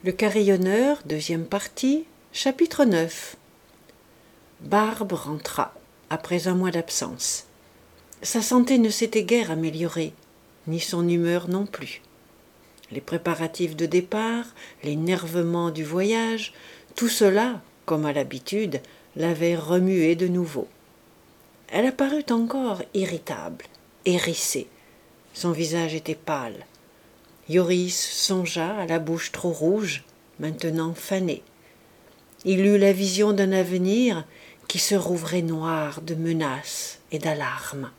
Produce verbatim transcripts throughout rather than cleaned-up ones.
Le Carillonneur, deuxième partie, chapitre neuf. Barbe rentra, après un mois d'absence. Sa santé ne s'était guère améliorée, ni son humeur non plus. Les préparatifs de départ, l'énervement du voyage, tout cela, comme à l'habitude, l'avait remuée de nouveau. Elle apparut encore irritable, hérissée. Son visage était pâle. Yoris songea à la bouche trop rouge, maintenant fanée. Il eut la vision d'un avenir qui se rouvrait noir de menaces et d'alarmes.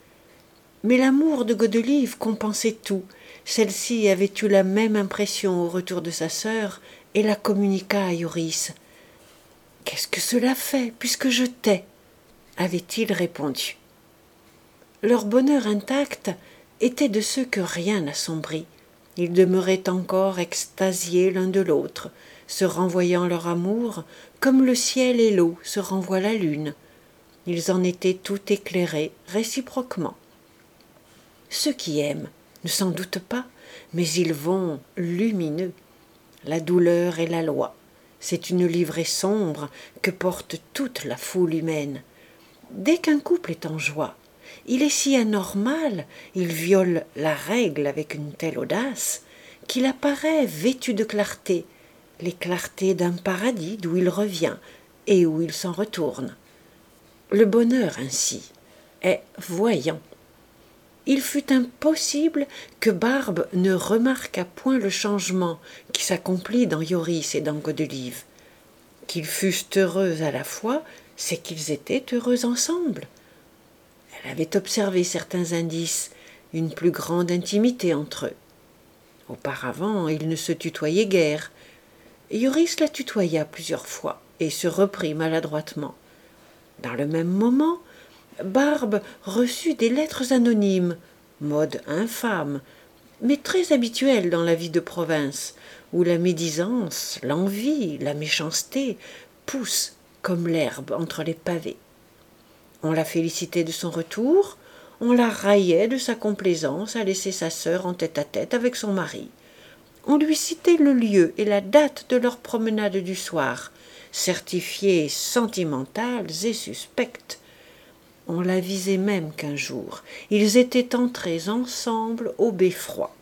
Mais l'amour de Godelieve compensait tout. Celle-ci avait eu la même impression au retour de sa sœur et la communiqua à Yoris. « Qu'est-ce que cela fait, puisque je t'ai » avait-il répondu. Leur bonheur intact était de ceux que rien n'assombrit. Ils demeuraient encore extasiés l'un de l'autre, se renvoyant leur amour comme le ciel et l'eau se renvoient la lune. Ils en étaient tout éclairés réciproquement. Ceux qui aiment ne s'en doutent pas, mais ils vont lumineux. La douleur est la loi. C'est une livrée sombre que porte toute la foule humaine. Dès qu'un couple est en joie, il est si anormal, il viole la règle avec une telle audace, qu'il apparaît vêtu de clarté, les clartés d'un paradis d'où il revient et où il s'en retourne. Le bonheur, ainsi, est voyant. Il fut impossible que Barbe ne remarquât point le changement qui s'accomplit dans Yoris et dans Godelieve. Qu'ils fussent heureux à la fois, c'est qu'ils étaient heureux ensemble. Elle avait observé certains indices, une plus grande intimité entre eux. Auparavant, ils ne se tutoyaient guère. Yoris la tutoya plusieurs fois et se reprit maladroitement. Dans le même moment, Barbe reçut des lettres anonymes, mode infâme, mais très habituel dans la vie de province, où la médisance, l'envie, la méchanceté poussent comme l'herbe entre les pavés. On la félicitait de son retour, on la raillait de sa complaisance à laisser sa sœur en tête-à-tête avec son mari. On lui citait le lieu et la date de leur promenade du soir, certifiées sentimentales et suspectes. On l'avisait même qu'un jour, ils étaient entrés ensemble au beffroi.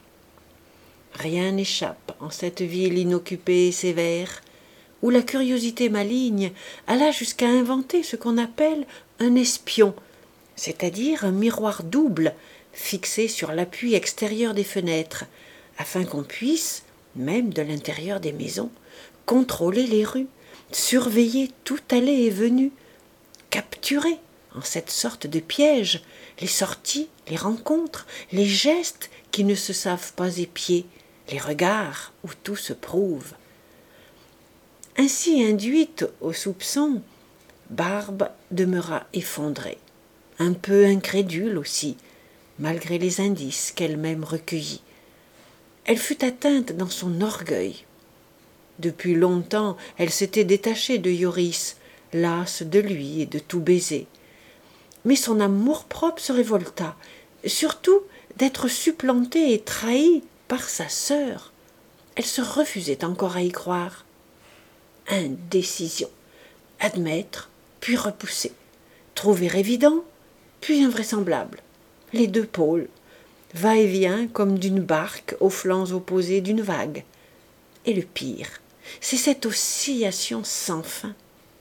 Rien n'échappe en cette ville inoccupée et sévère, où la curiosité maligne alla jusqu'à inventer ce qu'on appelle un espion, c'est-à-dire un miroir double fixé sur l'appui extérieur des fenêtres, afin qu'on puisse, même de l'intérieur des maisons, contrôler les rues, surveiller toute allée et venue, capturer, en cette sorte de piège, les sorties, les rencontres, les gestes qui ne se savent pas épier, les regards où tout se prouve. Ainsi induite au soupçon, Barbe demeura effondrée, un peu incrédule aussi, malgré les indices qu'elle-même recueillit. Elle fut atteinte dans son orgueil. Depuis longtemps, elle s'était détachée de Yoris, lasse de lui et de tout baiser. Mais son amour-propre se révolta, surtout d'être supplantée et trahie par sa sœur. Elle se refusait encore à y croire. Indécision. Admettre, puis repousser. Trouver évident, puis invraisemblable. Les deux pôles, va-et-vient comme d'une barque aux flancs opposés d'une vague. Et le pire, c'est cette oscillation sans fin.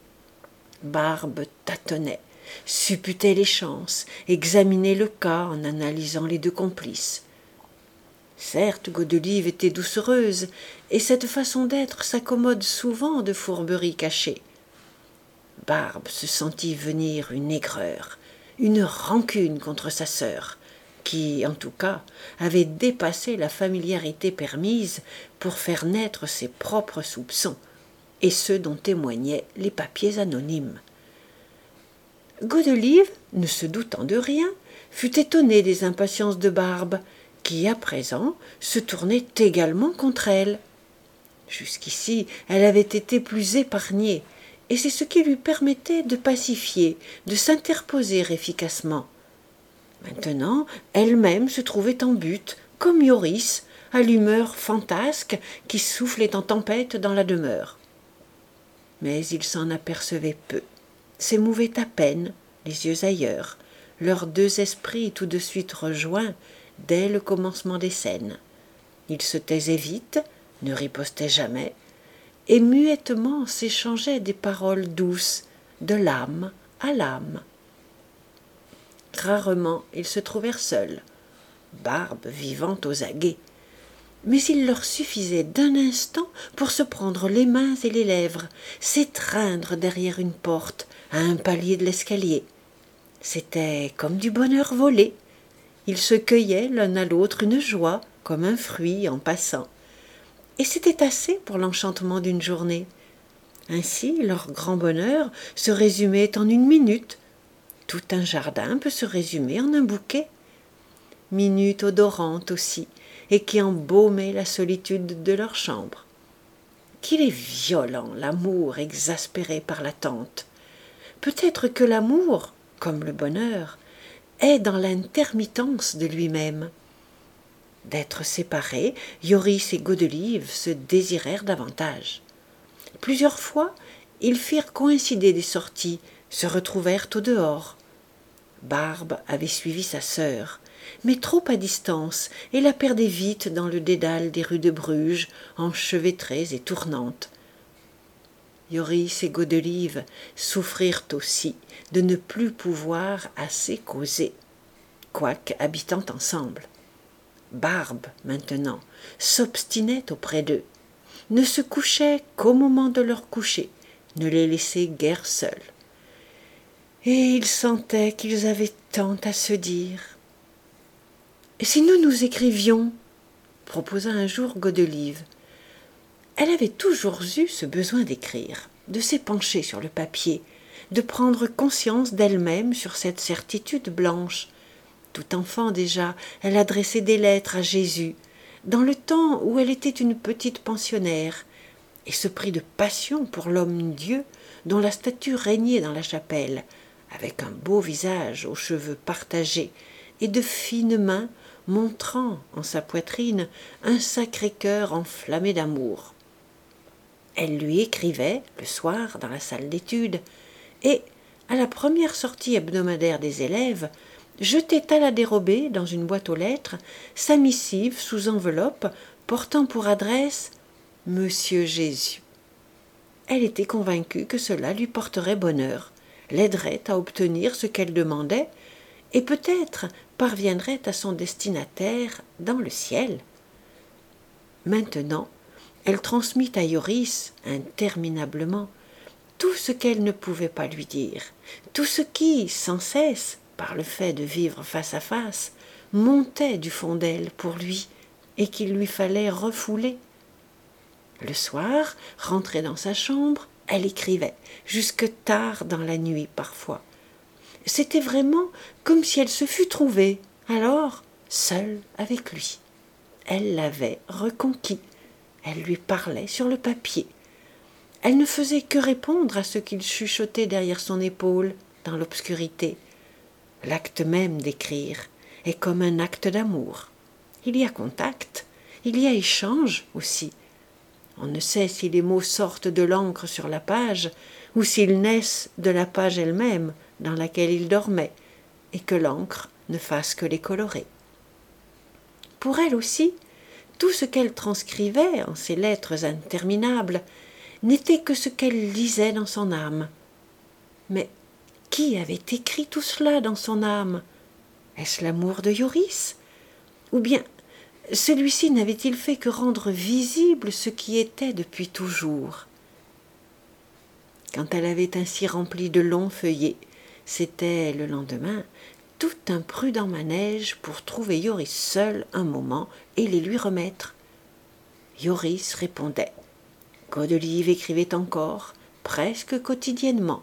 Barbe tâtonnait, supputait les chances, examinait le cas en analysant les deux complices. Certes, Godelieve était doucereuse, et cette façon d'être s'accommode souvent de fourberies cachées. Barbe se sentit venir une aigreur, une rancune contre sa sœur, qui, en tout cas, avait dépassé la familiarité permise pour faire naître ses propres soupçons, et ceux dont témoignaient les papiers anonymes. Godelieve, ne se doutant de rien, fut étonnée des impatiences de Barbe, qui, à présent, se tournait également contre elle. Jusqu'ici, elle avait été plus épargnée, et c'est ce qui lui permettait de pacifier, de s'interposer efficacement. Maintenant, elle-même se trouvait en butte, comme Yoris, à l'humeur fantasque qui soufflait en tempête dans la demeure. Mais il s'en apercevait peu, s'émouvait à peine, les yeux ailleurs, leurs deux esprits tout de suite rejoints dès le commencement des scènes. Ils se taisaient vite, ne ripostaient jamais, et muettement s'échangeaient des paroles douces, de l'âme à l'âme. Rarement ils se trouvèrent seuls, Barbe vivant aux aguets, mais il leur suffisait d'un instant pour se prendre les mains et les lèvres, s'étreindre derrière une porte, à un palier de l'escalier. C'était comme du bonheur volé. Ils se cueillaient l'un à l'autre une joie, comme un fruit en passant. Et c'était assez pour l'enchantement d'une journée. Ainsi, leur grand bonheur se résumait en une minute. Tout un jardin peut se résumer en un bouquet. Minute odorante aussi, et qui embaumait la solitude de leur chambre. Qu'il est violent, l'amour exaspéré par l'attente. Peut-être que l'amour, comme le bonheur, est dans l'intermittence de lui-même. D'être séparés, Yoris et Godelieve se désirèrent davantage. Plusieurs fois, ils firent coïncider des sorties, se retrouvèrent au dehors. Barbe avait suivi sa sœur, mais trop à distance, et la perdait vite dans le dédale des rues de Bruges, enchevêtrées et tournantes. Yoris et Godelieve souffrirent aussi de ne plus pouvoir assez causer, quoique habitant ensemble. Barbe, maintenant, s'obstinait auprès d'eux, ne se couchait qu'au moment de leur coucher, ne les laissait guère seuls. Et ils sentaient qu'ils avaient tant à se dire. « Et si nous nous écrivions ?» proposa un jour Godelieve. Elle avait toujours eu ce besoin d'écrire, de s'épancher sur le papier, de prendre conscience d'elle-même sur cette certitude blanche. Tout enfant déjà, elle adressait des lettres à Jésus, dans le temps où elle était une petite pensionnaire, et se prit de passion pour l'homme-dieu dont la statue régnait dans la chapelle, avec un beau visage aux cheveux partagés et de fines mains montrant en sa poitrine un sacré cœur enflammé d'amour. Elle lui écrivait, le soir, dans la salle d'études, et, à la première sortie hebdomadaire des élèves, jetait à la dérobée, dans une boîte aux lettres, sa missive sous enveloppe, portant pour adresse « Monsieur Jésus ». Elle était convaincue que cela lui porterait bonheur, l'aiderait à obtenir ce qu'elle demandait, et peut-être parviendrait à son destinataire dans le ciel. Maintenant, elle transmit à Yoris, interminablement, tout ce qu'elle ne pouvait pas lui dire, tout ce qui, sans cesse, par le fait de vivre face à face, montait du fond d'elle pour lui, et qu'il lui fallait refouler. Le soir, rentrée dans sa chambre, elle écrivait, jusque tard dans la nuit parfois. C'était vraiment comme si elle se fût trouvée, alors, seule avec lui. Elle l'avait reconquis, elle lui parlait sur le papier. Elle ne faisait que répondre à ce qu'il chuchotait derrière son épaule, dans l'obscurité. L'acte même d'écrire est comme un acte d'amour. Il y a contact, il y a échange aussi. On ne sait si les mots sortent de l'encre sur la page ou s'ils naissent de la page elle-même dans laquelle ils dormaient, et que l'encre ne fasse que les colorer. Pour elle aussi, tout ce qu'elle transcrivait en ces lettres interminables n'était que ce qu'elle lisait dans son âme. Mais qui avait écrit tout cela dans son âme? Est-ce l'amour de Yoris? Ou bien celui-ci n'avait-il fait que rendre visible ce qui était depuis toujours? Quand elle avait ainsi rempli de longs feuillets, c'était le lendemain tout un prudent manège pour trouver Yoris seul un moment et les lui remettre. Yoris répondait. Godelieve écrivait encore, presque quotidiennement.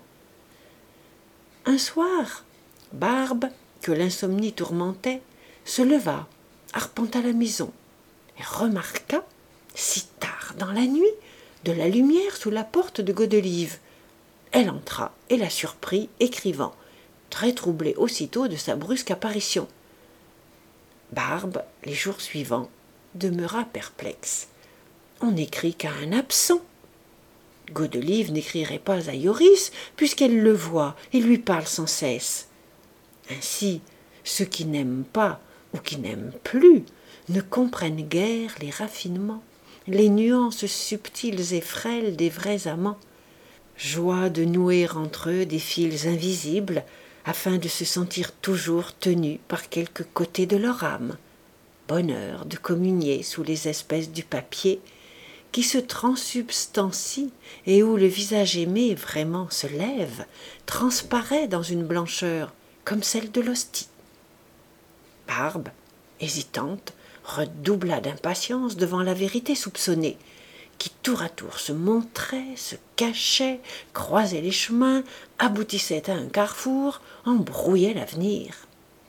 Un soir, Barbe, que l'insomnie tourmentait, se leva, arpenta la maison, et remarqua, si tard dans la nuit, de la lumière sous la porte de Godelieve. Elle entra et la surprit, écrivant, très troublée aussitôt de sa brusque apparition. Barbe, les jours suivants, demeura perplexe. On n'écrit qu'à un absent. Godelieve n'écrirait pas à Yoris, puisqu'elle le voit et lui parle sans cesse. Ainsi, ceux qui n'aiment pas ou qui n'aiment plus ne comprennent guère les raffinements, les nuances subtiles et frêles des vrais amants. Joie de nouer entre eux des fils invisibles, afin de se sentir toujours tenus par quelque côté de leur âme. Bonheur de communier sous les espèces du papier, qui se transsubstancie et où le visage aimé vraiment se lève, transparaît dans une blancheur comme celle de l'hostie. Barbe, hésitante, redoubla d'impatience devant la vérité soupçonnée, qui tour à tour se montrait, se cachait, croisait les chemins, aboutissait à un carrefour, embrouillait l'avenir.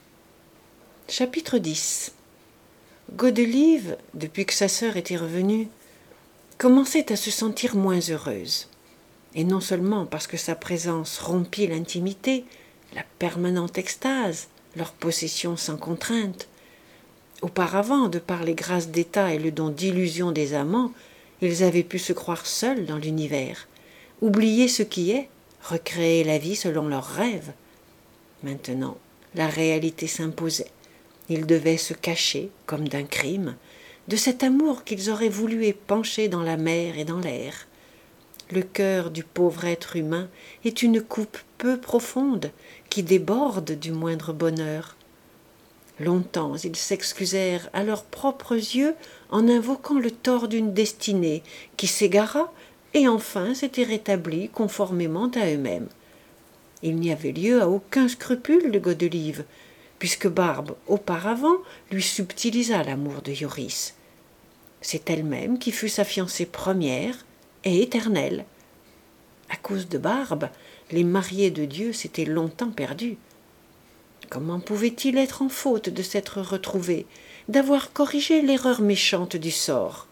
Chapitre dix. Godelieve, depuis que sa sœur était revenue, commençait à se sentir moins heureuse, et non seulement parce que sa présence rompit l'intimité, la permanente extase, leur possession sans contrainte. Auparavant, de par les grâces d'état et le don d'illusion des amants, ils avaient pu se croire seuls dans l'univers, oublier ce qui est, recréer la vie selon leurs rêves. Maintenant, la réalité s'imposait. Ils devaient se cacher, comme d'un crime, de cet amour qu'ils auraient voulu épancher dans la mer et dans l'air. Le cœur du pauvre être humain est une coupe peu profonde qui déborde du moindre bonheur. Longtemps ils s'excusèrent à leurs propres yeux en invoquant le tort d'une destinée qui s'égara et enfin s'était rétablie conformément à eux-mêmes. Il n'y avait lieu à aucun scrupule de Godelieve, puisque Barbe, auparavant, lui subtilisa l'amour de Yoris. C'est elle-même qui fut sa fiancée première et éternelle. À cause de Barbe, les mariés de Dieu s'étaient longtemps perdus. Comment pouvait-il être en faute de s'être retrouvé, d'avoir corrigé l'erreur méchante du sort?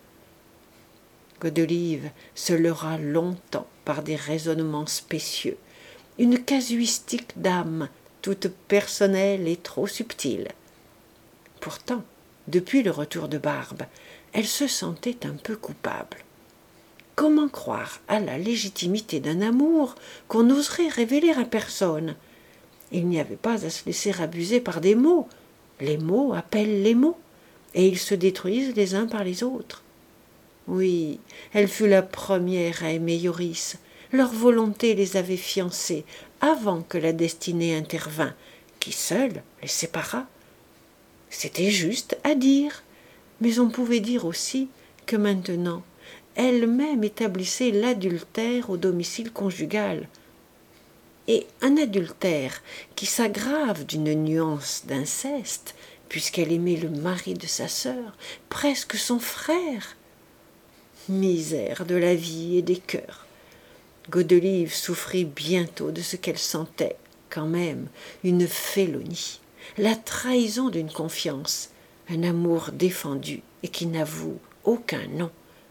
Godelieve se leurra longtemps par des raisonnements spécieux, une casuistique d'âme toute personnelle et trop subtile. Pourtant, depuis le retour de Barbe, elle se sentait un peu coupable. Comment croire à la légitimité d'un amour qu'on n'oserait révéler à personne? Il n'y avait pas à se laisser abuser par des mots. Les mots appellent les mots, et ils se détruisent les uns par les autres. Oui, elle fut la première à aimer Yoris. Leur volonté les avait fiancés avant que la destinée intervint, qui seule les sépara. C'était juste à dire, mais on pouvait dire aussi que maintenant, elle-même établissait l'adultère au domicile conjugal. Et un adultère qui s'aggrave d'une nuance d'inceste, puisqu'elle aimait le mari de sa sœur, presque son frère. Misère de la vie et des cœurs. Godelieve souffrit bientôt de ce qu'elle sentait, quand même, une félonie, la trahison d'une confiance, un amour défendu et qui n'avoue aucun nom.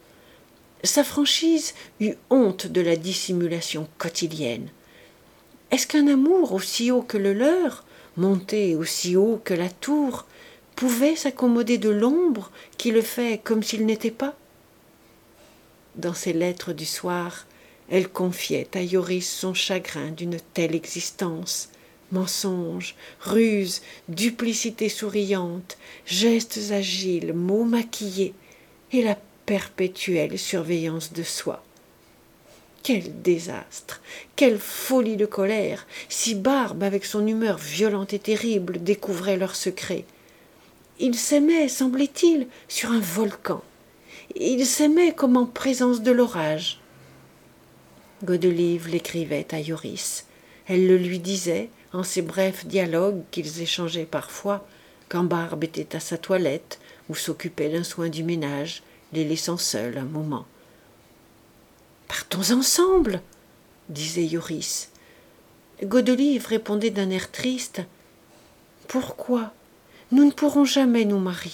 Sa franchise eut honte de la dissimulation quotidienne. Est-ce qu'un amour aussi haut que le leur, monté aussi haut que la tour, pouvait s'accommoder de l'ombre qui le fait comme s'il n'était pas? Dans ses lettres du soir, elle confiait à Yoris son chagrin d'une telle existence. Mensonges, ruses, duplicité souriante, gestes agiles, mots maquillés, et la perpétuelle surveillance de soi. Quel désastre, quelle folie de colère, si Barbe, avec son humeur violente et terrible, découvrait leur secret. Ils s'aimaient, semblait-il, sur un volcan. Ils s'aimaient comme en présence de l'orage. Godelieve l'écrivait à Yoris. Elle le lui disait, en ces brefs dialogues qu'ils échangeaient parfois, quand Barbe était à sa toilette ou s'occupait d'un soin du ménage, les laissant seuls un moment. « Partons ensemble !» disait Yoris. Godelieve répondait d'un air triste. « Pourquoi? Nous ne pourrons jamais nous marier. »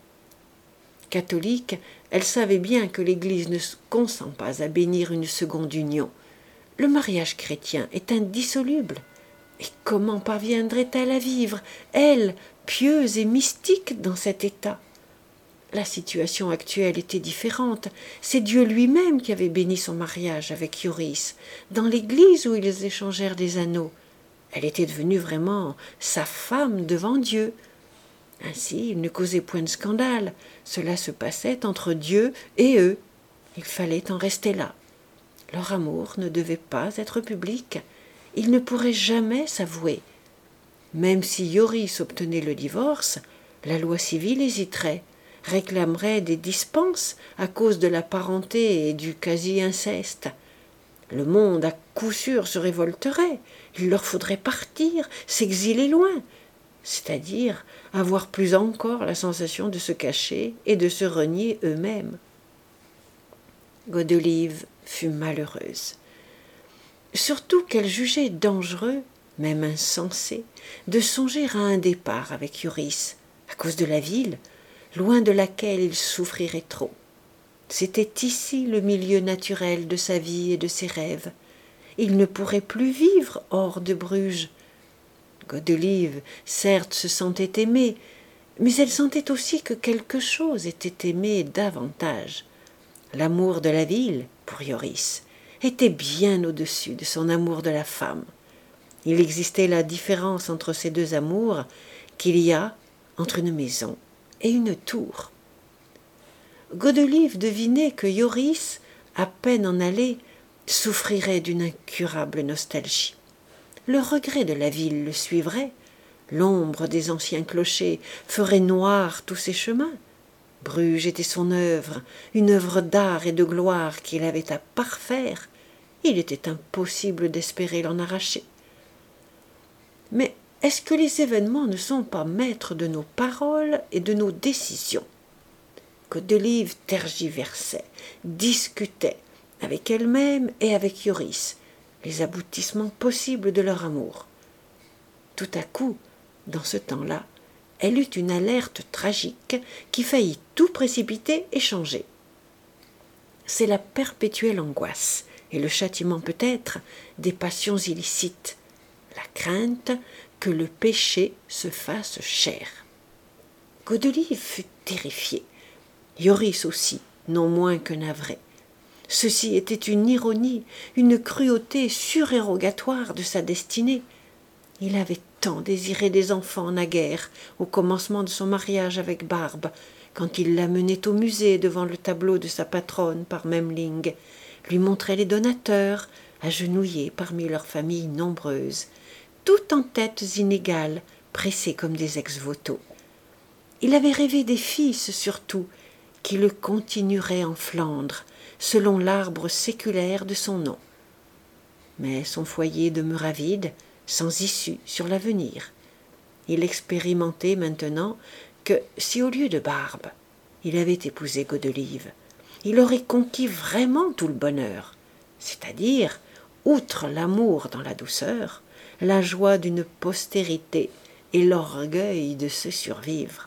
Catholique, elle savait bien que l'Église ne consent pas à bénir une seconde union. Le mariage chrétien est indissoluble. Et comment parviendrait-elle à vivre, elle, pieuse et mystique, dans cet état? la situation actuelle était différente. C'est Dieu lui-même qui avait béni son mariage avec Ioris, dans l'église où ils échangèrent des anneaux. Elle était devenue vraiment sa femme devant Dieu. Ainsi, ils ne causaient point de scandale. Cela se passait entre Dieu et eux. Il fallait en rester là. Leur amour ne devait pas être public. Ils ne pourraient jamais s'avouer. Même si Ioris obtenait le divorce, la loi civile hésiterait, réclamerait des dispenses à cause de la parenté et du quasi-inceste. Le monde à coup sûr se révolterait. Il leur faudrait partir, s'exiler loin, c'est-à-dire avoir plus encore la sensation de se cacher et de se renier eux-mêmes. Godelieve fut malheureuse. Surtout qu'elle jugeait dangereux, même insensé, de songer à un départ avec Ioris, à cause de la ville, loin de laquelle il souffrirait trop. C'était ici le milieu naturel de sa vie et de ses rêves. Il ne pourrait plus vivre hors de Bruges. Godelieve, certes, se sentait aimée, mais elle sentait aussi que quelque chose était aimé davantage. L'amour de la ville, pour Ioris, était bien au-dessus de son amour de la femme. Il existait la différence entre ces deux amours qu'il y a entre une maison et une tour. Godelieve devinait que Ioris, à peine en allé, souffrirait d'une incurable nostalgie. Le regret de la ville le suivrait, l'ombre des anciens clochers ferait noir tous ses chemins. Bruges était son œuvre, une œuvre d'art et de gloire qu'il avait à parfaire. Il était impossible d'espérer l'en arracher. Mais est-ce que les événements ne sont pas maîtres de nos paroles et de nos décisions? Godelieve tergiversait, discutait, avec elle-même et avec Ioris, les aboutissements possibles de leur amour. Tout à coup, dans ce temps-là, elle eut une alerte tragique qui faillit tout précipiter et changer. C'est la perpétuelle angoisse et le châtiment peut-être des passions illicites, la crainte que le péché se fasse chair. Godelieve fut terrifiée, Ioris aussi, non moins que navré. Ceci était une ironie, une cruauté surérogatoire de sa destinée. Il avait tant désiré des enfants naguère, au commencement de son mariage avec Barbe, quand il la menait au musée devant le tableau de sa patronne par Memling, lui montrait les donateurs, agenouillés parmi leurs familles nombreuses, tout en têtes inégales, pressées comme des ex-voto. Il avait rêvé des fils surtout, qui le continueraient en Flandre, selon l'arbre séculaire de son nom. Mais son foyer demeura vide, sans issue sur l'avenir. Il expérimentait maintenant que si au lieu de Barbe, il avait épousé Godelieve, il aurait conquis vraiment tout le bonheur, c'est-à-dire, outre l'amour dans la douceur, la joie d'une postérité et l'orgueil de se survivre.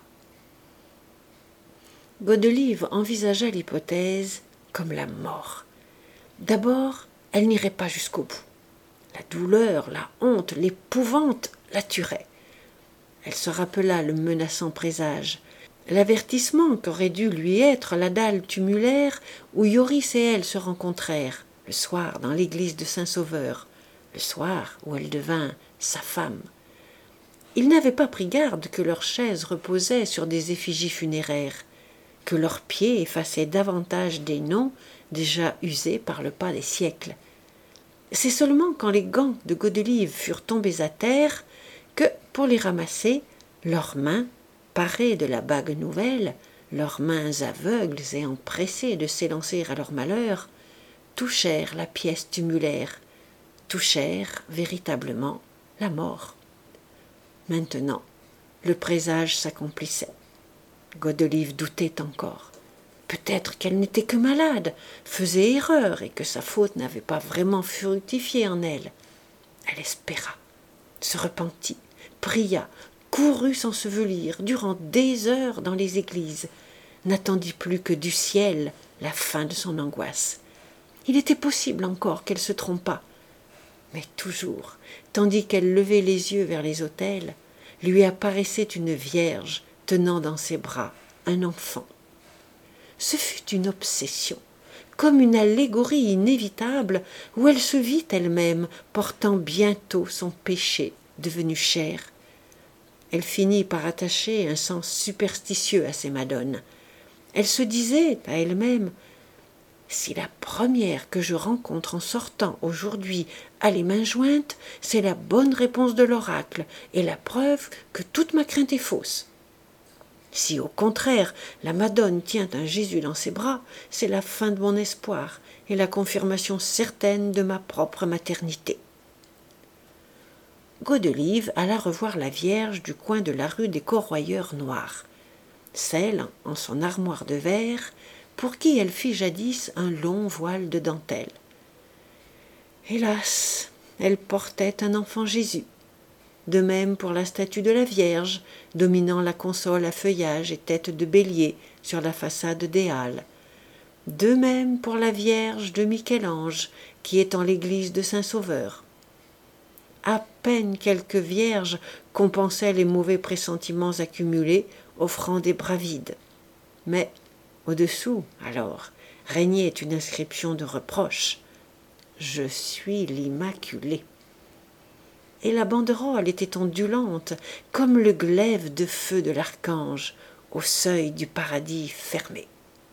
Godelieve envisagea l'hypothèse comme la mort. D'abord, elle n'irait pas jusqu'au bout. La douleur, la honte, l'épouvante la tueraient. Elle se rappela le menaçant présage, l'avertissement qu'aurait dû lui être la dalle tumulaire où Ioris et elle se rencontrèrent, le soir dans l'église de Saint-Sauveur, le soir où elle devint sa femme. Ils n'avaient pas pris garde que leurs chaises reposaient sur des effigies funéraires, que leurs pieds effaçaient davantage des noms déjà usés par le pas des siècles. C'est seulement quand les gants de Godelieve furent tombés à terre que, pour les ramasser, leurs mains, parées de la bague nouvelle, leurs mains aveugles et empressées de s'élancer à leur malheur, touchèrent la pièce tumulaire, touchèrent véritablement la mort. Maintenant, le présage s'accomplissait. Godelieve doutait encore. Peut-être qu'elle n'était que malade, faisait erreur et que sa faute n'avait pas vraiment fructifié en elle. Elle espéra, se repentit, pria, courut s'ensevelir durant des heures dans les églises, n'attendit plus que du ciel la fin de son angoisse. Il était possible encore qu'elle se trompât, mais toujours, tandis qu'elle levait les yeux vers les autels, lui apparaissait une vierge tenant dans ses bras un enfant. Ce fut une obsession, comme une allégorie inévitable où elle se vit elle-même portant bientôt son péché devenu chair. Elle finit par attacher un sens superstitieux à ces madones. Elle se disait à elle-même « Si la première que je rencontre en sortant aujourd'hui a les mains jointes, c'est la bonne réponse de l'oracle et la preuve que toute ma crainte est fausse. Si au contraire la Madone tient un Jésus dans ses bras, c'est la fin de mon espoir et la confirmation certaine de ma propre maternité. » Godelieve alla revoir la Vierge du coin de la rue des Corroyeurs Noirs, celle en son armoire de verre pour qui elle fit jadis un long voile de dentelle. Hélas, elle portait un enfant Jésus. De même pour la statue de la Vierge, dominant la console à feuillage et tête de bélier sur la façade des Halles. De même pour la Vierge de Michel-Ange, qui est en l'église de Saint-Sauveur. À peine quelques vierges compensaient les mauvais pressentiments accumulés, offrant des bras vides. Mais, au-dessous, alors, régnait une inscription de reproche. « Je suis l'Immaculée ». Et la banderole était ondulante, comme le glaive de feu de l'archange, au seuil du paradis fermé.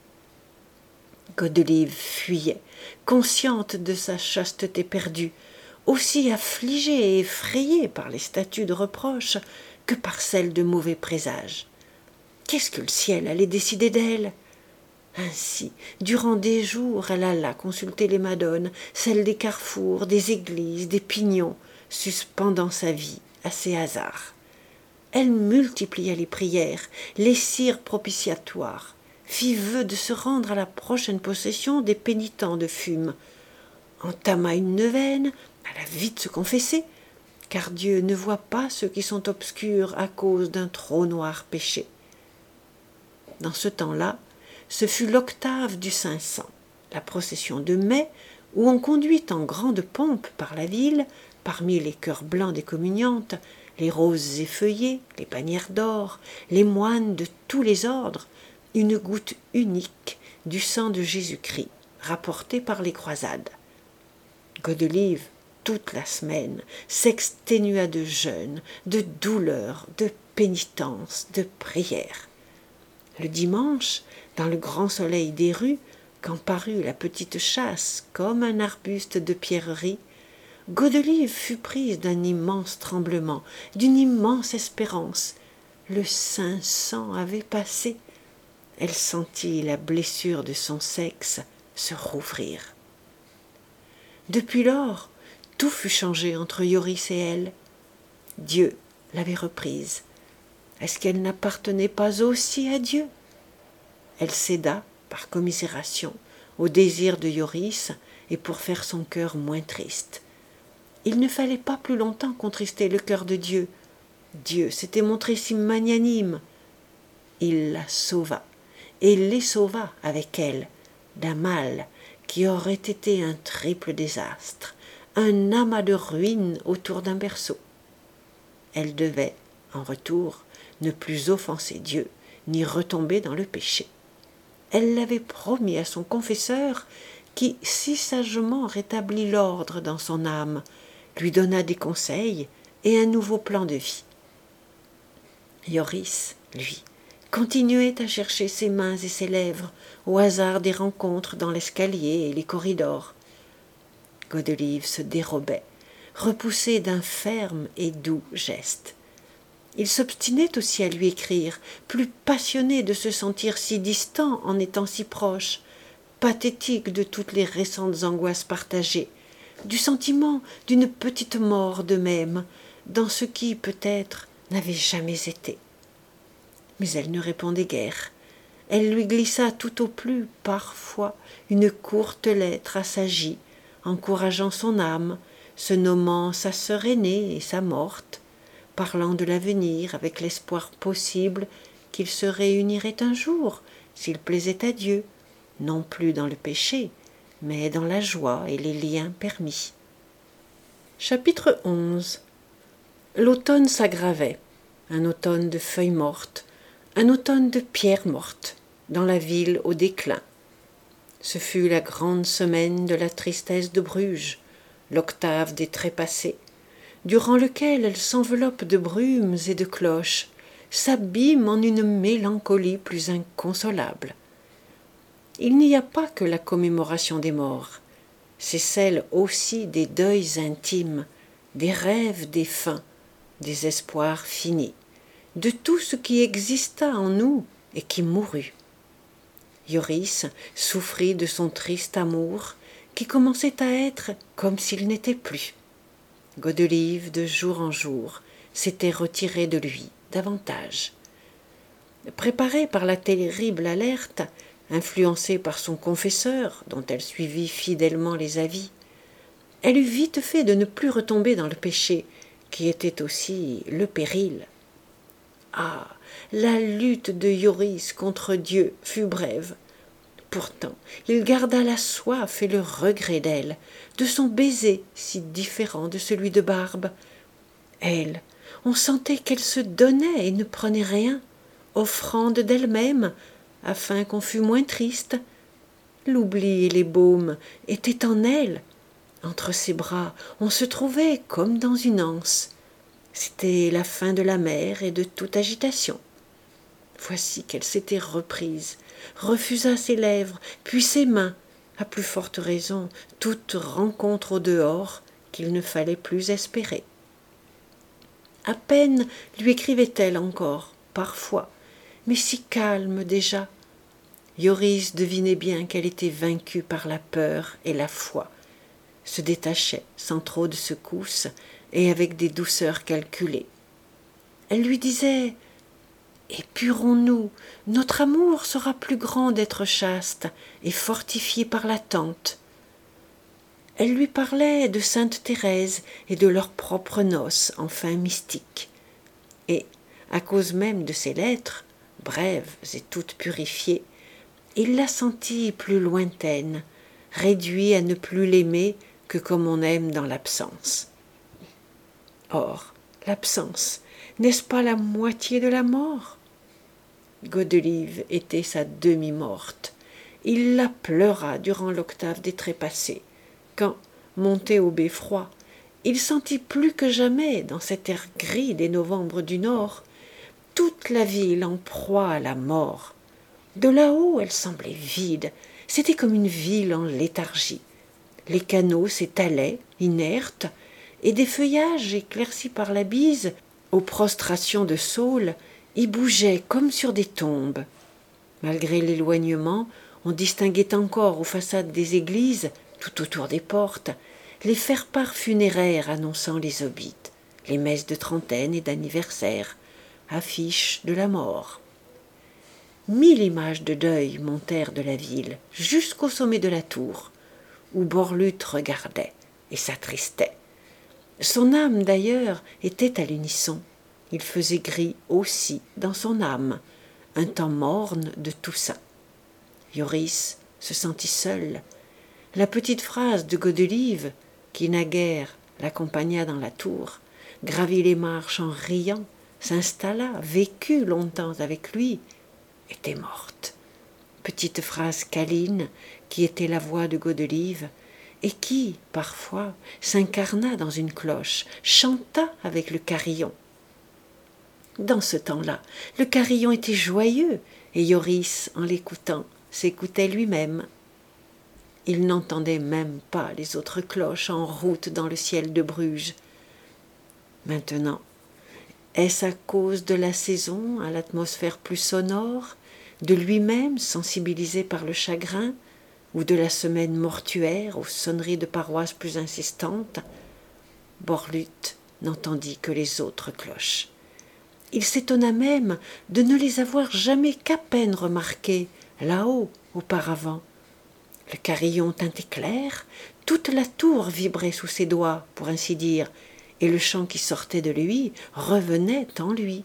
Godelieve fuyait, consciente de sa chasteté perdue, aussi affligée et effrayée par les statues de reproche que par celles de mauvais présages. Qu'est-ce que le ciel allait décider d'elle? Ainsi, durant des jours, elle alla consulter les madones, celles des carrefours, des églises, des pignons, suspendant sa vie à ses hasards. Elle multiplia les prières, les cires propitiatoires, fit vœu de se rendre à la prochaine possession des pénitents de Fumes, entama une neuvaine, alla vite se confesser, car Dieu ne voit pas ceux qui sont obscurs à cause d'un trop noir péché. Dans ce temps-là, ce fut l'octave du cinq-cents, la procession de mai, où on conduit en grande pompe par la ville, parmi les cœurs blancs des communiantes, les roses effeuillées, les bannières d'or, les moines de tous les ordres, une goutte unique du sang de Jésus-Christ, rapporté par les croisades. Godelieve, toute la semaine, s'exténua de jeûne, de douleur, de pénitence, de prière. Le dimanche, dans le grand soleil des rues, quand parut la petite chasse comme un arbuste de pierreries, Godelieve fut prise d'un immense tremblement, d'une immense espérance. Le saint sang avait passé. Elle sentit la blessure de son sexe se rouvrir. Depuis lors, tout fut changé entre Yoris et elle. Dieu l'avait reprise. Est-ce qu'elle n'appartenait pas aussi à Dieu? Elle céda, par commisération, au désir de Yoris et pour faire son cœur moins triste. Il ne fallait pas plus longtemps contrister le cœur de Dieu. Dieu s'était montré si magnanime. Il la sauva, et les sauva avec elle, d'un mal qui aurait été un triple désastre, un amas de ruines autour d'un berceau. Elle devait, en retour, ne plus offenser Dieu, ni retomber dans le péché. Elle l'avait promis à son confesseur, qui si sagement rétablit l'ordre dans son âme, lui donna des conseils et un nouveau plan de vie. Yoris, lui, continuait à chercher ses mains et ses lèvres au hasard des rencontres dans l'escalier et les corridors. Godelieve se dérobait, repoussée d'un ferme et doux geste. Il s'obstinait aussi à lui écrire, plus passionné de se sentir si distant en étant si proche, pathétique de toutes les récentes angoisses partagées, du sentiment d'une petite mort d'eux-mêmes, dans ce qui, peut-être, n'avait jamais été. Mais elle ne répondait guère. Elle lui glissa tout au plus, parfois, une courte lettre assagie, encourageant son âme, se nommant sa sœur aînée et sa morte, parlant de l'avenir avec l'espoir possible qu'ils se réuniraient un jour, s'il plaisait à Dieu, non plus dans le péché, mais dans la joie et les liens permis. Chapitre onze. L'automne s'aggravait, un automne de feuilles mortes, un automne de pierres mortes, dans la ville au déclin. Ce fut la grande semaine de la tristesse de Bruges, l'octave des trépassés, durant lequel elle s'enveloppe de brumes et de cloches, s'abîme en une mélancolie plus inconsolable. Il n'y a pas que la commémoration des morts, c'est celle aussi des deuils intimes, des rêves défunts, des espoirs finis, de tout ce qui exista en nous et qui mourut. Joris souffrit de son triste amour qui commençait à être comme s'il n'était plus. Godelieve, de jour en jour, s'était retirée de lui davantage. Préparée par la terrible alerte, influencée par son confesseur, dont elle suivit fidèlement les avis, elle eut vite fait de ne plus retomber dans le péché, qui était aussi le péril. Ah, la lutte de Joris contre Dieu fut brève. Pourtant, il garda la soif et le regret d'elle, de son baiser si différent de celui de Barbe. Elle, on sentait qu'elle se donnait et ne prenait rien, offrande d'elle-même, afin qu'on fût moins triste. L'oubli et les baumes étaient en elle. Entre ses bras, on se trouvait comme dans une anse. C'était la fin de la mer et de toute agitation. Voici qu'elle s'était reprise, refusa ses lèvres, puis ses mains, à plus forte raison, toute rencontre au dehors qu'il ne fallait plus espérer. À peine lui écrivait-elle encore, parfois, mais si calme déjà. Joris devinait bien qu'elle était vaincue par la peur et la foi, se détachait sans trop de secousses et avec des douceurs calculées. Elle lui disait « Épurons-nous, notre amour sera plus grand d'être chaste et fortifié par l'attente. » Elle lui parlait de sainte Thérèse et de leurs propres noces, enfin mystiques. Et, à cause même de ses lettres, brèves et toutes purifiées, il la sentit plus lointaine, réduit à ne plus l'aimer que comme on aime dans l'absence. Or, l'absence, n'est-ce pas la moitié de la mort? Godelieve était sa demi-morte. Il la pleura durant l'octave des trépassés, quand, monté au beffroi, il sentit plus que jamais, dans cet air gris des novembres du Nord, toute la ville en proie à la mort. De là-haut, elle semblait vide, c'était comme une ville en léthargie. Les canaux s'étalaient, inertes, et des feuillages éclaircis par la bise, aux prostrations de saules, y bougeaient comme sur des tombes. Malgré l'éloignement, on distinguait encore aux façades des églises, tout autour des portes, les faire-part funéraires annonçant les obits, les messes de trentaine et d'anniversaire, affiches de la mort. Mille images de deuil montèrent de la ville jusqu'au sommet de la tour, où Borlute regardait et s'attristait. Son âme, d'ailleurs, était à l'unisson. Il faisait gris aussi dans son âme, un temps morne de Toussaint. Joris se sentit seul. La petite phrase de Godelieve, qui naguère l'accompagna dans la tour, gravit les marches en riant, s'installa, vécut longtemps avec lui, était morte. Petite phrase câline qui était la voix de Godelieve et qui, parfois, s'incarna dans une cloche, chanta avec le carillon. Dans ce temps-là, le carillon était joyeux et Joris, en l'écoutant, s'écoutait lui-même. Il n'entendait même pas les autres cloches en route dans le ciel de Bruges. Maintenant, est-ce à cause de la saison, à l'atmosphère plus sonore, de lui-même sensibilisé par le chagrin, ou de la semaine mortuaire aux sonneries de paroisse plus insistantes? Borlute n'entendit que les autres cloches. Il s'étonna même de ne les avoir jamais qu'à peine remarquées, là-haut, auparavant. Le carillon tintait clair, toute la tour vibrait sous ses doigts, pour ainsi dire, et le chant qui sortait de lui revenait en lui.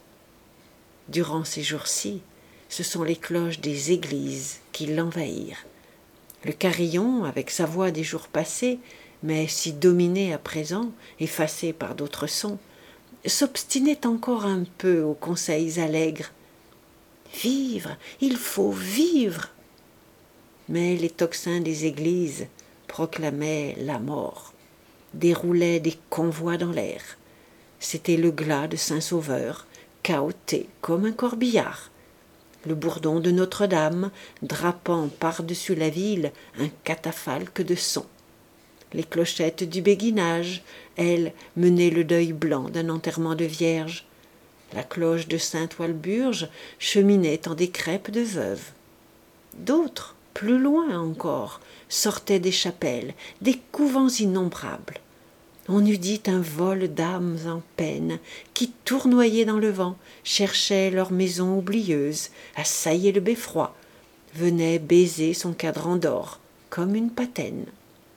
Durant ces jours-ci, ce sont les cloches des églises qui l'envahirent. Le carillon, avec sa voix des jours passés, mais si dominée à présent, effacée par d'autres sons, s'obstinait encore un peu aux conseils allègres. Vivre, il faut vivre. Mais les tocsins des églises proclamaient la mort, déroulaient des convois dans l'air. C'était le glas de Saint-Sauveur, cahoté comme un corbillard, le bourdon de Notre-Dame drapant par-dessus la ville un catafalque de son. Les clochettes du béguinage, elles, menaient le deuil blanc d'un enterrement de vierge. La cloche de Sainte-Walburge cheminait en des crêpes de veuve. D'autres, plus loin encore, sortaient des chapelles, des couvents innombrables. On eût dit un vol d'âmes en peine qui, tournoyaient dans le vent, cherchaient leur maison oublieuse, assaillaient le beffroi, venaient baiser son cadran d'or comme une patène.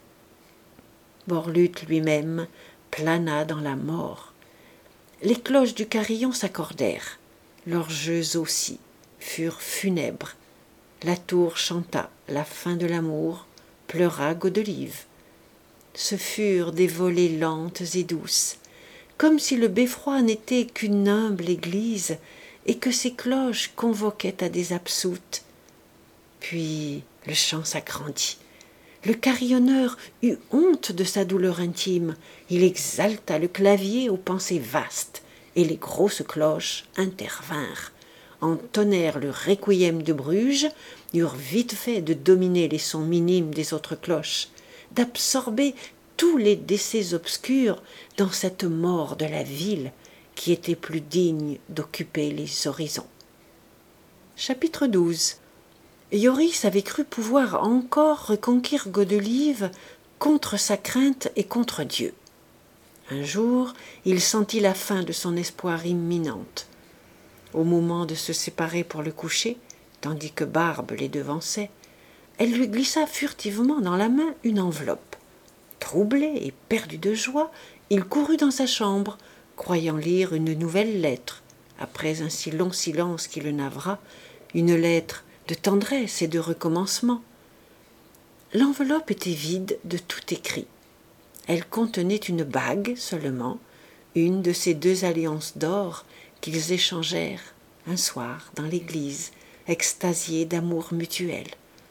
Borluth lui-même plana dans la mort. Les cloches du carillon s'accordèrent, leurs jeux aussi furent funèbres. La tour chanta la fin de l'amour, pleura Godelieve. Ce furent des volées lentes et douces, comme si le beffroi n'était qu'une humble église et que ses cloches convoquaient à des absoutes. Puis le chant s'agrandit. Le carillonneur eut honte de sa douleur intime. Il exalta le clavier aux pensées vastes, et les grosses cloches intervinrent, entonnèrent le requiem de Bruges, eurent vite fait de dominer les sons minimes des autres cloches, d'absorber tous les décès obscurs dans cette mort de la ville qui était plus digne d'occuper les horizons. Chapitre douze. Joris avait cru pouvoir encore reconquérir Godelieve contre sa crainte et contre Dieu. Un jour, il sentit la fin de son espoir imminente. Au moment de se séparer pour le coucher, tandis que Barbe les devançait, elle lui glissa furtivement dans la main une enveloppe. Troublé et perdu de joie, il courut dans sa chambre, croyant lire une nouvelle lettre, après un si long silence qui le navra, une lettre de tendresse et de recommencement. L'enveloppe était vide de tout écrit. Elle contenait une bague seulement, une de ces deux alliances d'or qu'ils échangèrent un soir dans l'église, extasiés d'amour mutuel.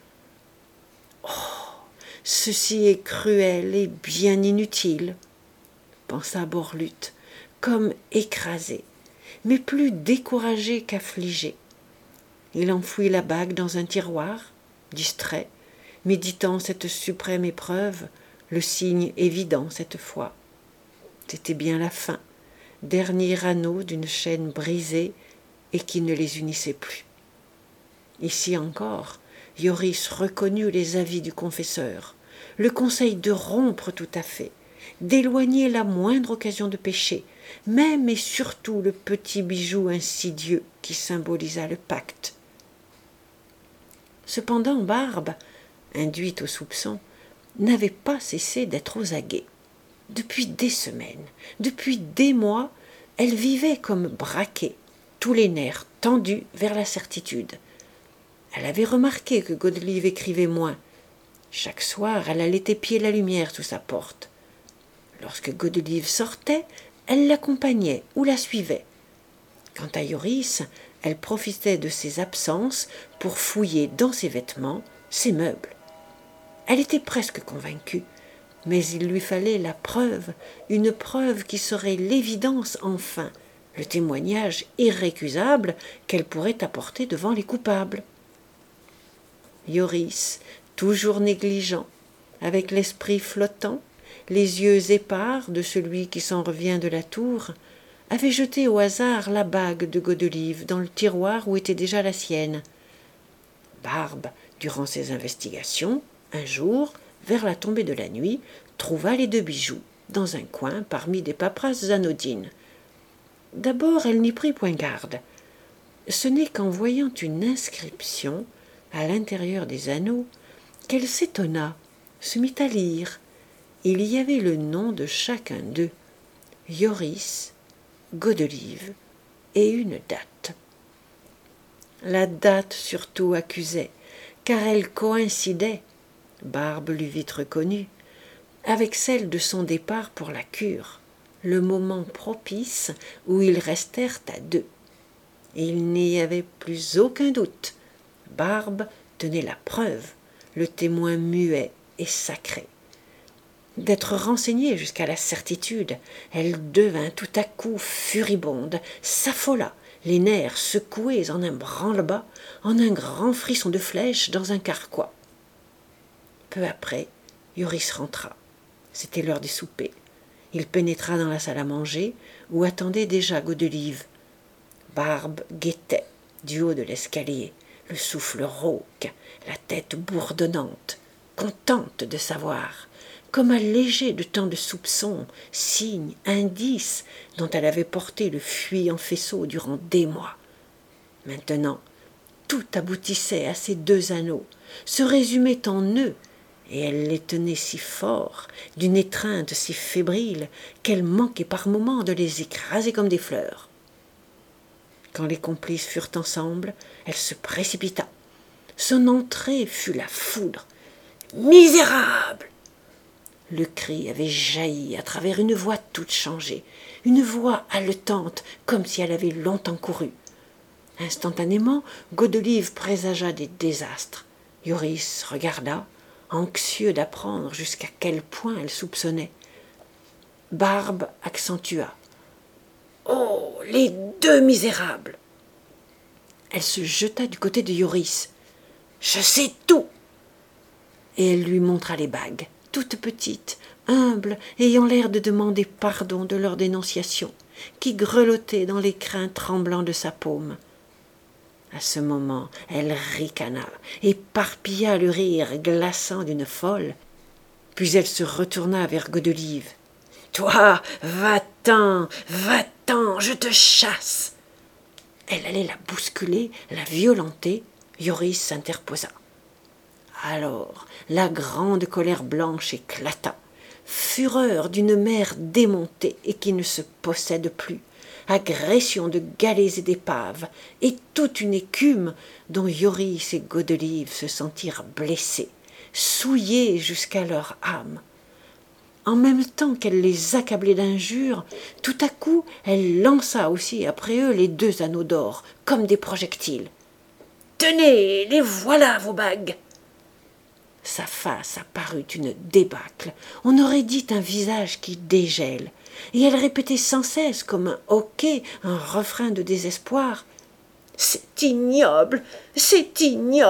Oh, ceci est cruel et bien inutile, pensa Borluth, comme écrasé, mais plus découragé qu'affligé. Il enfouit la bague dans un tiroir, distrait, méditant cette suprême épreuve, le signe évident cette fois. C'était bien la fin, dernier anneau d'une chaîne brisée et qui ne les unissait plus. Ici encore, Joris reconnut les avis du confesseur, le conseil de rompre tout à fait, d'éloigner la moindre occasion de péché, même et surtout le petit bijou insidieux qui symbolisa le pacte. Cependant, Barbe, induite au soupçon, n'avait pas cessé d'être aux aguets. Depuis des semaines, depuis des mois, elle vivait comme braquée, tous les nerfs tendus vers la certitude. Elle avait remarqué que Godelieve écrivait moins. Chaque soir, elle allait épier la lumière sous sa porte. Lorsque Godelieve sortait, elle l'accompagnait ou la suivait. Quant à Joris, elle profitait de ses absences pour fouiller dans ses vêtements, ses meubles. Elle était presque convaincue, mais il lui fallait la preuve, une preuve qui serait l'évidence enfin, le témoignage irrécusable qu'elle pourrait apporter devant les coupables. Joris, toujours négligent, avec l'esprit flottant, les yeux épars de celui qui s'en revient de la tour, avait jeté au hasard la bague de Godelieve dans le tiroir où était déjà la sienne. Barbe, durant ses investigations, un jour, vers la tombée de la nuit, trouva les deux bijoux, dans un coin parmi des paperasses anodines. D'abord, elle n'y prit point garde. Ce n'est qu'en voyant une inscription, à l'intérieur des anneaux, qu'elle s'étonna, se mit à lire. Il y avait le nom de chacun d'eux, Joris, Godelieve, et une date. La date surtout accusait, car elle coïncidait, Barbe l'eût vite reconnue, avec celle de son départ pour la cure, le moment propice où ils restèrent à deux. Il n'y avait plus aucun doute. Barbe tenait la preuve, le témoin muet et sacré. D'être renseignée jusqu'à la certitude, elle devint tout à coup furibonde, s'affola, les nerfs secoués en un branle-bas, en un grand frisson de flèche dans un carquois. Peu après, Yoris rentra. C'était l'heure des soupers. Il pénétra dans la salle à manger, où attendait déjà Godelive. Barbe guettait, du haut de l'escalier, le souffle rauque, la tête bourdonnante, contente de savoir, comme allégée de tant de soupçons, signes, indices dont elle avait porté le fuyant faisceau durant des mois. Maintenant, tout aboutissait à ces deux anneaux, se résumait en eux, et elle les tenait si fort, d'une étreinte si fébrile, qu'elle manquait par moments de les écraser comme des fleurs. Quand les complices furent ensemble, elle se précipita. Son entrée fut la foudre. « Misérable !» Le cri avait jailli à travers une voix toute changée, une voix haletante, comme si elle avait longtemps couru. Instantanément, Godelive présagea des désastres. Yoris regarda, anxieux d'apprendre jusqu'à quel point elle soupçonnait. Barbe accentua. « Oh, les deux misérables !» Elle se jeta du côté de Yoris. « Je sais tout !» Et elle lui montra les bagues, toutes petites, humbles, ayant l'air de demander pardon de leur dénonciation, qui grelottaient dans les crins tremblants de sa paume. À ce moment, elle ricana, éparpilla le rire glaçant d'une folle, puis elle se retourna vers Godelive. « Toi, va-t'en, va-t'en, je te chasse !» Elle allait la bousculer, la violenter. Yoris s'interposa. Alors, la grande colère blanche éclata, fureur d'une mère démontée et qui ne se possède plus, agression de galets et d'épaves, et toute une écume dont Yoris et Godelive se sentirent blessés, souillés jusqu'à leur âme. En même temps qu'elle les accablait d'injures, tout à coup elle lança aussi après eux les deux anneaux d'or, comme des projectiles. « Tenez, les voilà vos bagues !» Sa face apparut une débâcle, on aurait dit un visage qui dégèle, et elle répétait sans cesse comme un hoquet, un refrain de désespoir. « C'est ignoble, c'est ignoble !»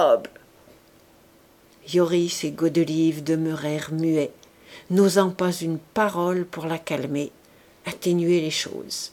Yoris et Godelive demeurèrent muets, n'osant pas une parole pour la calmer, atténuer les choses.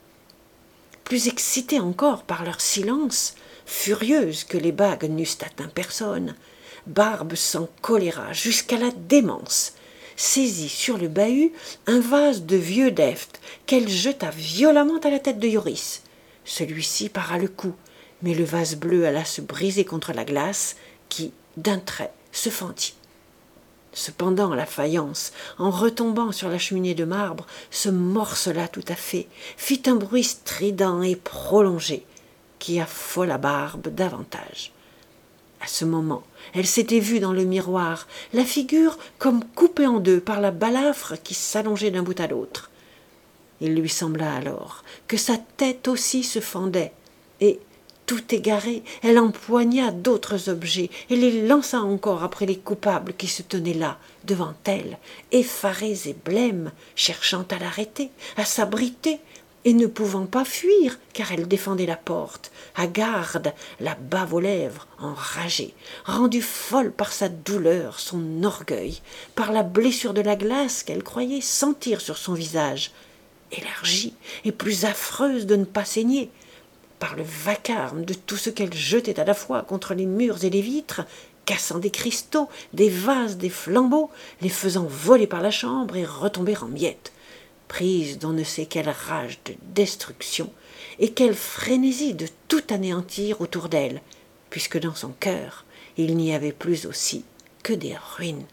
Plus excitées encore par leur silence, furieuses que les bagues n'eussent atteint personne, Barbe s'en choléra jusqu'à la démence, saisit sur le bahut un vase de vieux deft qu'elle jeta violemment à la tête de Yoris. Celui-ci para le coup, mais le vase bleu alla se briser contre la glace qui, d'un trait, se fendit. Cependant, la faïence, en retombant sur la cheminée de marbre, se morcela tout à fait, fit un bruit strident et prolongé, qui affola Barbe davantage. À ce moment, elle s'était vue dans le miroir, la figure comme coupée en deux par la balafre qui s'allongeait d'un bout à l'autre. Il lui sembla alors que sa tête aussi se fendait, et, tout égarée, elle empoigna d'autres objets et les lança encore après les coupables qui se tenaient là, devant elle, effarés et blêmes, cherchant à l'arrêter, à s'abriter, et ne pouvant pas fuir, car elle défendait la porte, à garde, la bave aux lèvres, enragée, rendue folle par sa douleur, son orgueil, par la blessure de la glace qu'elle croyait sentir sur son visage, élargie et plus affreuse de ne pas saigner, par le vacarme de tout ce qu'elle jetait à la fois contre les murs et les vitres, cassant des cristaux, des vases, des flambeaux, les faisant voler par la chambre et retomber en miettes, prise d'on ne sait quelle rage de destruction et quelle frénésie de tout anéantir autour d'elle, puisque dans son cœur il n'y avait plus aussi que des ruines.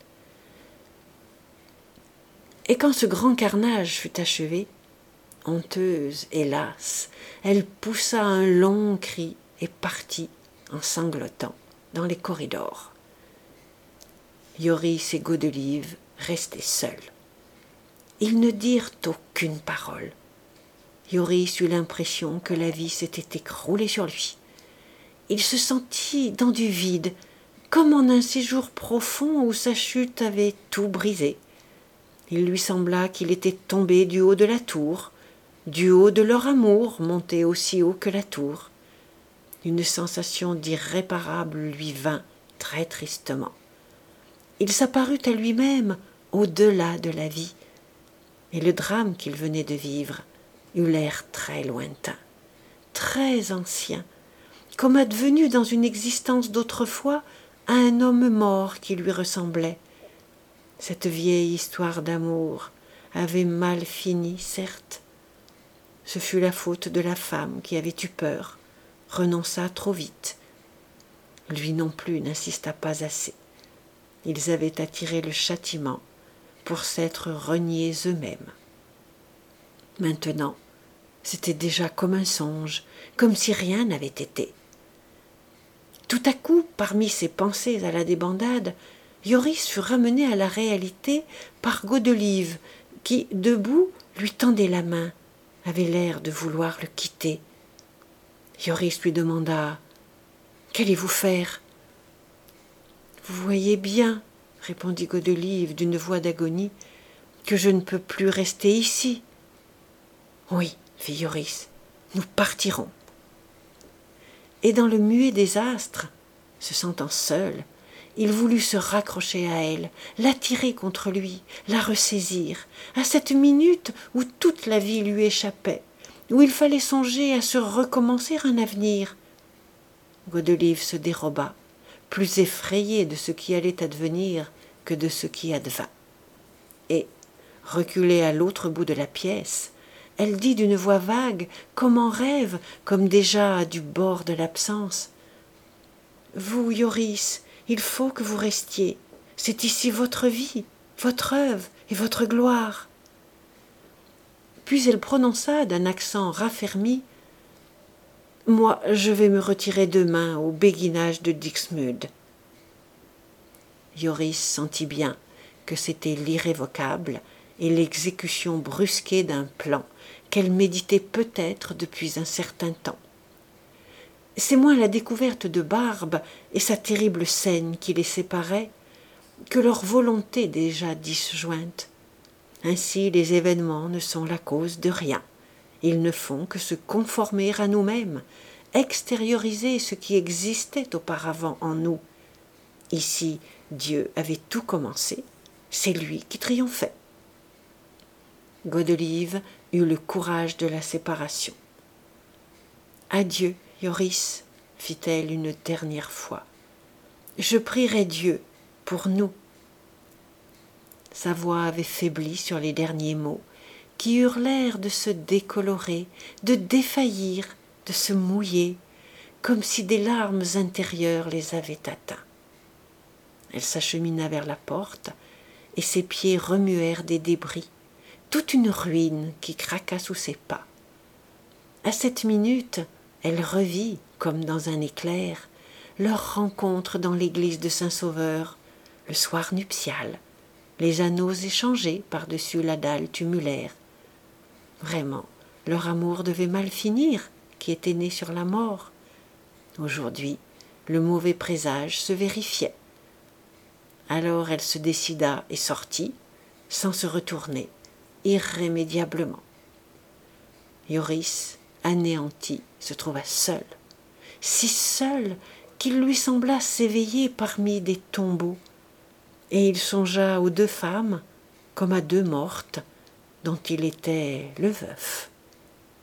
Et quand ce grand carnage fut achevé, honteuse et lasse, elle poussa un long cri et partit en sanglotant dans les corridors. Yoris et Godelive restaient seuls. Ils ne dirent aucune parole. Yoris eut l'impression que la vie s'était écroulée sur lui. Il se sentit dans du vide, comme en un séjour profond où sa chute avait tout brisé. Il lui sembla qu'il était tombé du haut de la tour, du haut de leur amour monté aussi haut que la tour. Une sensation d'irréparable lui vint très tristement. Il s'apparut à lui-même au-delà de la vie, et le drame qu'il venait de vivre eut l'air très lointain, très ancien, comme advenu dans une existence d'autrefois à un homme mort qui lui ressemblait. Cette vieille histoire d'amour avait mal fini, certes. Ce fut la faute de la femme qui avait eu peur, renonça trop vite. Lui non plus n'insista pas assez. Ils avaient attiré le châtiment pour s'être reniés eux-mêmes. Maintenant, c'était déjà comme un songe, comme si rien n'avait été. Tout à coup, parmi ses pensées à la débandade, Yoris fut ramené à la réalité par Godelieve, qui, debout, lui tendait la main, avait l'air de vouloir le quitter. Yoris lui demanda « Qu'allez-vous faire ?»« Vous voyez bien, » répondit Godelieve d'une voix d'agonie, « que je ne peux plus rester ici. »« Oui, » fit Yoris, « nous partirons. » Et dans le muet des astres, se sentant seul, il voulut se raccrocher à elle, l'attirer contre lui, la ressaisir, à cette minute où toute la vie lui échappait, où il fallait songer à se recommencer un avenir. Godelieve se déroba, plus effrayée de ce qui allait advenir que de ce qui advint. Et, reculée à l'autre bout de la pièce, elle dit d'une voix vague, comme en rêve, comme déjà du bord de l'absence. « Vous, Yoris, il faut que vous restiez. C'est ici votre vie, votre œuvre et votre gloire. » Puis elle prononça d'un accent raffermi « Moi, je vais me retirer demain au béguinage de Dixmude. » Yoris sentit bien que c'était l'irrévocable et l'exécution brusquée d'un plan qu'elle méditait peut-être depuis un certain temps. C'est moins la découverte de Barbe et sa terrible scène qui les séparaient que leur volonté déjà disjointe. Ainsi les événements ne sont la cause de rien. Ils ne font que se conformer à nous-mêmes, extérioriser ce qui existait auparavant en nous. Ici, Dieu avait tout commencé, c'est lui qui triomphait. Godelieve eut le courage de la séparation. « Adieu, Yoris, » fit-elle une dernière fois. « Je prierai Dieu pour nous. » Sa voix avait faibli sur les derniers mots, qui eurent l'air de se décolorer, de défaillir, de se mouiller, comme si des larmes intérieures les avaient atteints. Elle s'achemina vers la porte, et ses pieds remuèrent des débris, toute une ruine qui craqua sous ses pas. À cette minute, elle revit, comme dans un éclair, leur rencontre dans l'église de Saint-Sauveur, le soir nuptial, les anneaux échangés par-dessus la dalle tumulaire. Vraiment, leur amour devait mal finir, qui était né sur la mort. Aujourd'hui, le mauvais présage se vérifiait. Alors elle se décida et sortit, sans se retourner, irrémédiablement. Yoris, anéanti, se trouva seul, si seul qu'il lui sembla s'éveiller parmi des tombeaux, et il songea aux deux femmes comme à deux mortes dont il était le veuf.